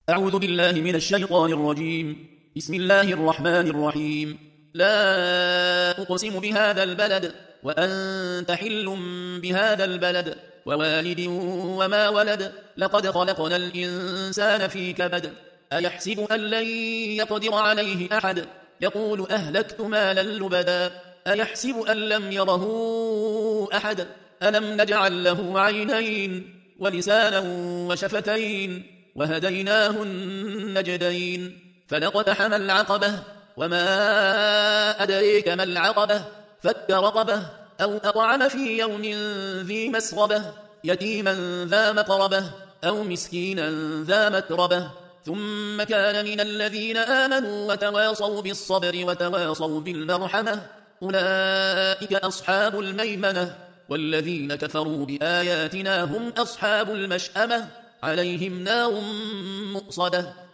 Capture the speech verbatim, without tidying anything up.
أعوذ بالله من الشيطان الرجيم. بسم الله الرحمن الرحيم. لا أقسم بهذا البلد وأنت حل بهذا البلد ووالد وما ولد لقد خلقنا الإنسان في كبد أيحسب أن لن يقدر عليه أحد يقول أهلكت مالا لبدا أيحسب أن لم يره أحد ألم نجعل له عينين ولسانا وشفتين وهديناه النجدين فلقتحم العقبة وما أدريك ما العقبة فك رقبة أو أطعم في يوم ذي مسغبة يتيما ذا مقربة أو مسكينا ذا متربة ثم كان من الذين آمنوا وتواصوا بالصبر وتواصوا بالمرحمة أولئك أصحاب الميمنة والذين كفروا بآياتنا هم أصحاب المشأمة عليهم نار مؤصدة